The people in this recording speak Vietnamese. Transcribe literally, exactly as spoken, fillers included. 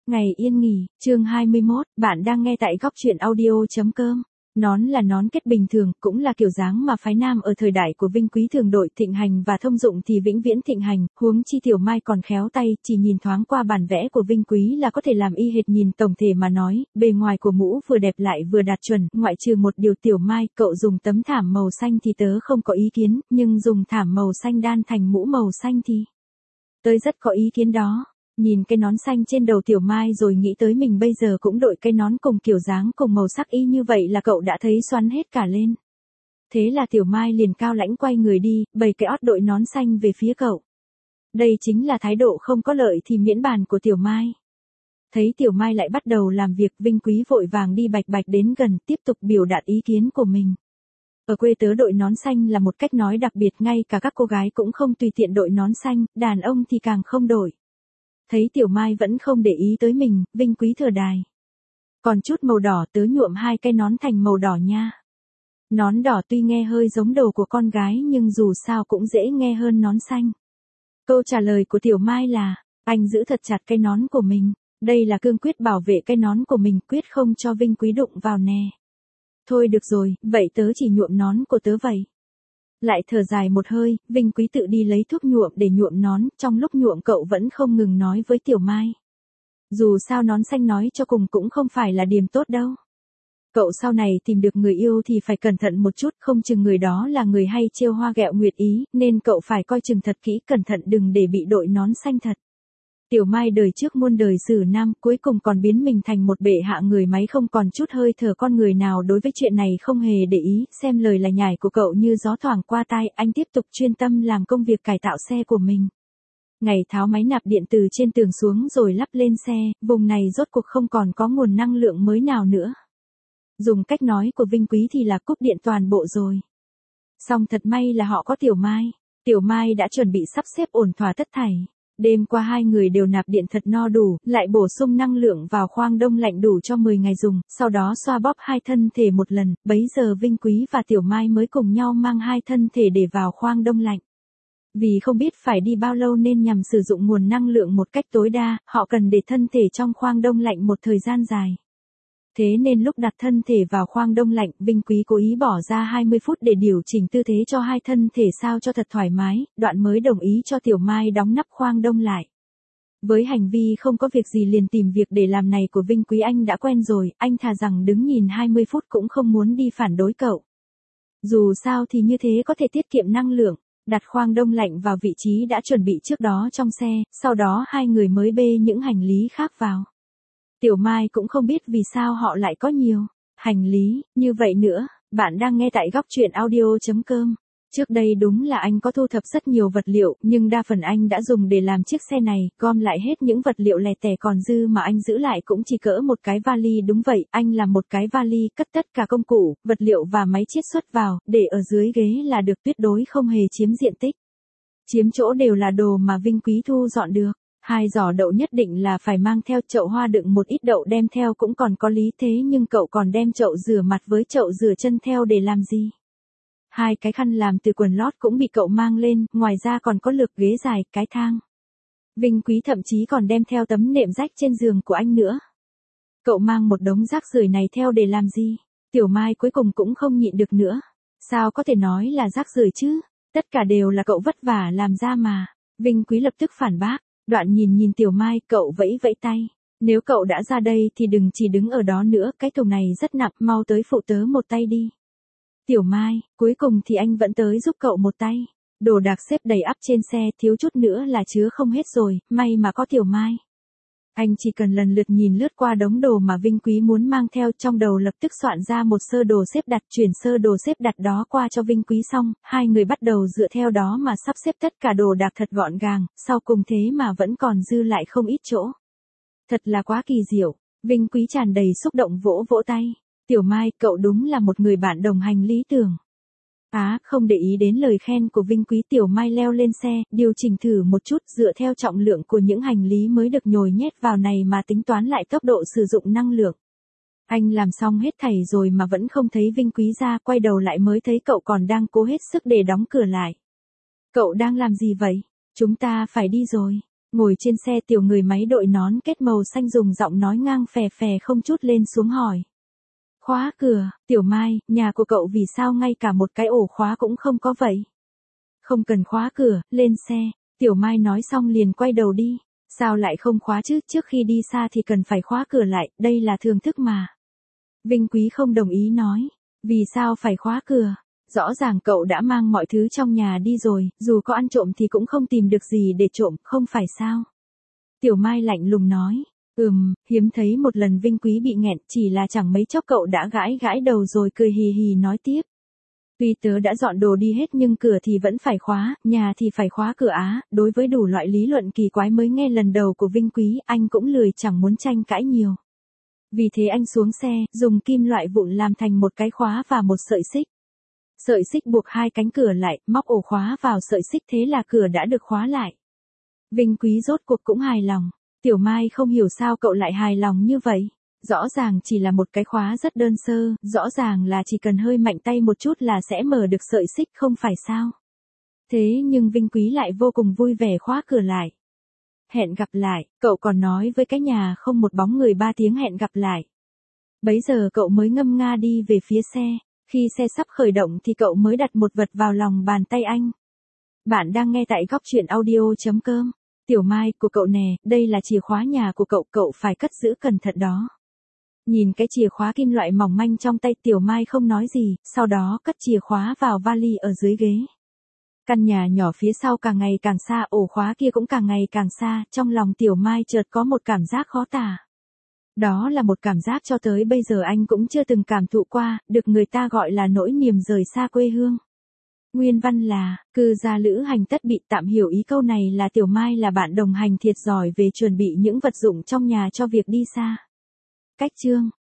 Ngày yên nghỉ, chương hai mươi mốt, bạn đang nghe tại góc truyện audio chấm com. Nón là nón kết bình thường, cũng là kiểu dáng mà phái nam ở thời đại của Vinh Quý thường đội thịnh hành và thông dụng thì vĩnh viễn thịnh hành, huống chi Tiểu Mai còn khéo tay, chỉ nhìn thoáng qua bản vẽ của Vinh Quý là có thể làm y hệt. Nhìn tổng thể mà nói, bề ngoài của mũ vừa đẹp lại vừa đạt chuẩn, ngoại trừ một điều Tiểu Mai, cậu dùng tấm thảm màu xanh thì tớ không có ý kiến, nhưng dùng thảm màu xanh đan thành mũ màu xanh thì tớ rất có ý kiến đó. Nhìn cái nón xanh trên đầu Tiểu Mai rồi nghĩ tới mình bây giờ cũng đội cái nón cùng kiểu dáng cùng màu sắc y như vậy là cậu đã thấy xoắn hết cả lên. Thế là Tiểu Mai liền cao lãnh quay người đi, bày cái ót đội nón xanh về phía cậu. Đây chính là thái độ không có lợi thì miễn bàn của Tiểu Mai. Thấy Tiểu Mai lại bắt đầu làm việc, Vinh Quý vội vàng đi bạch bạch đến gần, tiếp tục biểu đạt ý kiến của mình. Ở quê tớ đội nón xanh là một cách nói đặc biệt, ngay cả các cô gái cũng không tùy tiện đội nón xanh, đàn ông thì càng không đổi. Thấy Tiểu Mai vẫn không để ý tới mình, Vinh Quý thở dài. Còn chút màu đỏ, tớ nhuộm hai cái nón thành màu đỏ nha. Nón đỏ tuy nghe hơi giống đồ của con gái nhưng dù sao cũng dễ nghe hơn nón xanh. Câu trả lời của Tiểu Mai là, anh giữ thật chặt cái nón của mình. Đây là cương quyết bảo vệ cái nón của mình, quyết không cho Vinh Quý đụng vào nè. Thôi được rồi, vậy tớ chỉ nhuộm nón của tớ vậy. Lại thở dài một hơi, Vinh Quý tự đi lấy thuốc nhuộm để nhuộm nón, trong lúc nhuộm cậu vẫn không ngừng nói với Tiểu Mai. Dù sao nón xanh nói cho cùng cũng không phải là điểm tốt đâu. Cậu sau này tìm được người yêu thì phải cẩn thận một chút, không chừng người đó là người hay trêu hoa ghẹo nguyệt ý, nên cậu phải coi chừng thật kỹ, cẩn thận đừng để bị đội nón xanh thật. Tiểu Mai đời trước muôn đời xử nam, cuối cùng còn biến mình thành một bệ hạ người máy không còn chút hơi thở con người nào, đối với chuyện này không hề để ý, xem lời là nhải của cậu như gió thoảng qua tai, anh tiếp tục chuyên tâm làm công việc cải tạo xe của mình. Ngày tháo máy nạp điện từ trên tường xuống rồi lắp lên xe, vùng này rốt cuộc không còn có nguồn năng lượng mới nào nữa. Dùng cách nói của Vinh Quý thì là cúp điện toàn bộ rồi. Song thật may là họ có Tiểu Mai. Tiểu Mai đã chuẩn bị sắp xếp ổn thỏa tất thảy. Đêm qua hai người đều nạp điện thật no đủ, lại bổ sung năng lượng vào khoang đông lạnh đủ cho mười ngày dùng, sau đó xoa bóp hai thân thể một lần, bấy giờ Vinh Quý và Tiểu Mai mới cùng nhau mang hai thân thể để vào khoang đông lạnh. Vì không biết phải đi bao lâu nên nhằm sử dụng nguồn năng lượng một cách tối đa, họ cần để thân thể trong khoang đông lạnh một thời gian dài. Thế nên lúc đặt thân thể vào khoang đông lạnh, Vinh Quý cố ý bỏ ra hai mươi phút để điều chỉnh tư thế cho hai thân thể sao cho thật thoải mái, đoạn mới đồng ý cho Tiểu Mai đóng nắp khoang đông lại. Với hành vi không có việc gì liền tìm việc để làm này của Vinh Quý anh đã quen rồi, anh thà rằng đứng nhìn hai mươi phút cũng không muốn đi phản đối cậu. Dù sao thì như thế có thể tiết kiệm năng lượng, đặt khoang đông lạnh vào vị trí đã chuẩn bị trước đó trong xe, sau đó hai người mới bê những hành lý khác vào. Tiểu Mai cũng không biết vì sao họ lại có nhiều hành lý như vậy nữa. Bạn đang nghe tại góc truyện audio chấm com. Trước đây đúng là anh có thu thập rất nhiều vật liệu, nhưng đa phần anh đã dùng để làm chiếc xe này, gom lại hết những vật liệu lẻ tẻ còn dư mà anh giữ lại cũng chỉ cỡ một cái vali. Đúng vậy, anh làm một cái vali, cất tất cả công cụ, vật liệu và máy chiết xuất vào, để ở dưới ghế là được, tuyệt đối không hề chiếm diện tích. Chiếm chỗ đều là đồ mà Vinh Quý thu dọn được. Hai giỏ đậu nhất định là phải mang theo, chậu hoa đựng một ít đậu đem theo cũng còn có lý, thế nhưng cậu còn đem chậu rửa mặt với chậu rửa chân theo để làm gì? Hai cái khăn làm từ quần lót cũng bị cậu mang lên, ngoài ra còn có lược ghế dài, cái thang. Vinh Quý thậm chí còn đem theo tấm nệm rách trên giường của anh nữa. Cậu mang một đống rác rưởi này theo để làm gì? Tiểu Mai cuối cùng cũng không nhịn được nữa. Sao có thể nói là rác rưởi chứ? Tất cả đều là cậu vất vả làm ra mà. Vinh Quý lập tức phản bác. Đoạn nhìn nhìn Tiểu Mai, cậu vẫy vẫy tay. Nếu cậu đã ra đây thì đừng chỉ đứng ở đó nữa, cái thùng này rất nặng, mau tới phụ tớ một tay đi. Tiểu Mai, cuối cùng thì anh vẫn tới giúp cậu một tay. Đồ đạc xếp đầy ắp trên xe, thiếu chút nữa là chứa không hết rồi, may mà có Tiểu Mai. Anh chỉ cần lần lượt nhìn lướt qua đống đồ mà Vinh Quý muốn mang theo, trong đầu lập tức soạn ra một sơ đồ xếp đặt, chuyển sơ đồ xếp đặt đó qua cho Vinh Quý xong, hai người bắt đầu dựa theo đó mà sắp xếp tất cả đồ đạc thật gọn gàng, sau cùng thế mà vẫn còn dư lại không ít chỗ. Thật là quá kỳ diệu, Vinh Quý tràn đầy xúc động vỗ vỗ tay. Tiểu Mai, cậu đúng là một người bạn đồng hành lý tưởng. Á, à, không để ý đến lời khen của Vinh Quý, Tiểu Mai leo lên xe, điều chỉnh thử một chút dựa theo trọng lượng của những hành lý mới được nhồi nhét vào này mà tính toán lại tốc độ sử dụng năng lượng. Anh làm xong hết thảy rồi mà vẫn không thấy Vinh Quý ra, quay đầu lại mới thấy cậu còn đang cố hết sức để đóng cửa lại. Cậu đang làm gì vậy? Chúng ta phải đi rồi. Ngồi trên xe tiểu người máy đội nón kết màu xanh dùng giọng nói ngang phè phè không chút lên xuống hỏi. Khóa cửa, Tiểu Mai, nhà của cậu vì sao ngay cả một cái ổ khóa cũng không có vậy? Không cần khóa cửa, lên xe. Tiểu Mai nói xong liền quay đầu đi. Sao lại không khóa chứ, trước khi đi xa thì cần phải khóa cửa lại, đây là thường thức mà. Vinh Quý không đồng ý nói. Vì sao phải khóa cửa? Rõ ràng cậu đã mang mọi thứ trong nhà đi rồi, dù có ăn trộm thì cũng không tìm được gì để trộm, không phải sao? Tiểu Mai lạnh lùng nói. Ừm, hiếm thấy một lần Vinh Quý bị nghẹn, chỉ là chẳng mấy chốc cậu đã gãi gãi đầu rồi cười hì hì nói tiếp. Tuy tớ đã dọn đồ đi hết nhưng cửa thì vẫn phải khóa, nhà thì phải khóa cửa á, đối với đủ loại lý luận kỳ quái mới nghe lần đầu của Vinh Quý, anh cũng lười chẳng muốn tranh cãi nhiều. Vì thế anh xuống xe, dùng kim loại vụn làm thành một cái khóa và một sợi xích. Sợi xích buộc hai cánh cửa lại, móc ổ khóa vào sợi xích thế là cửa đã được khóa lại. Vinh Quý rốt cuộc cũng hài lòng. Tiểu Mai không hiểu sao cậu lại hài lòng như vậy. Rõ ràng chỉ là một cái khóa rất đơn sơ, rõ ràng là chỉ cần hơi mạnh tay một chút là sẽ mở được sợi xích không phải sao. Thế nhưng Vinh Quý lại vô cùng vui vẻ khóa cửa lại. Hẹn gặp lại, cậu còn nói với cái nhà không một bóng người ba tiếng hẹn gặp lại. Bấy giờ cậu mới ngâm nga đi về phía xe, khi xe sắp khởi động thì cậu mới đặt một vật vào lòng bàn tay anh. Bạn đang nghe tại góc truyện audio.com. Tiểu Mai, của cậu nè, đây là chìa khóa nhà của cậu, cậu phải cất giữ cẩn thận đó. Nhìn cái chìa khóa kim loại mỏng manh trong tay Tiểu Mai không nói gì, sau đó cất chìa khóa vào vali ở dưới ghế. Căn nhà nhỏ phía sau càng ngày càng xa, ổ khóa kia cũng càng ngày càng xa, trong lòng Tiểu Mai chợt có một cảm giác khó tả. Đó là một cảm giác cho tới bây giờ anh cũng chưa từng cảm thụ qua, được người ta gọi là nỗi niềm rời xa quê hương. Nguyên văn là, cư gia lữ hành tất bị, tạm hiểu ý câu này là Tiểu Mai là bạn đồng hành thiệt giỏi về chuẩn bị những vật dụng trong nhà cho việc đi xa. Cách chương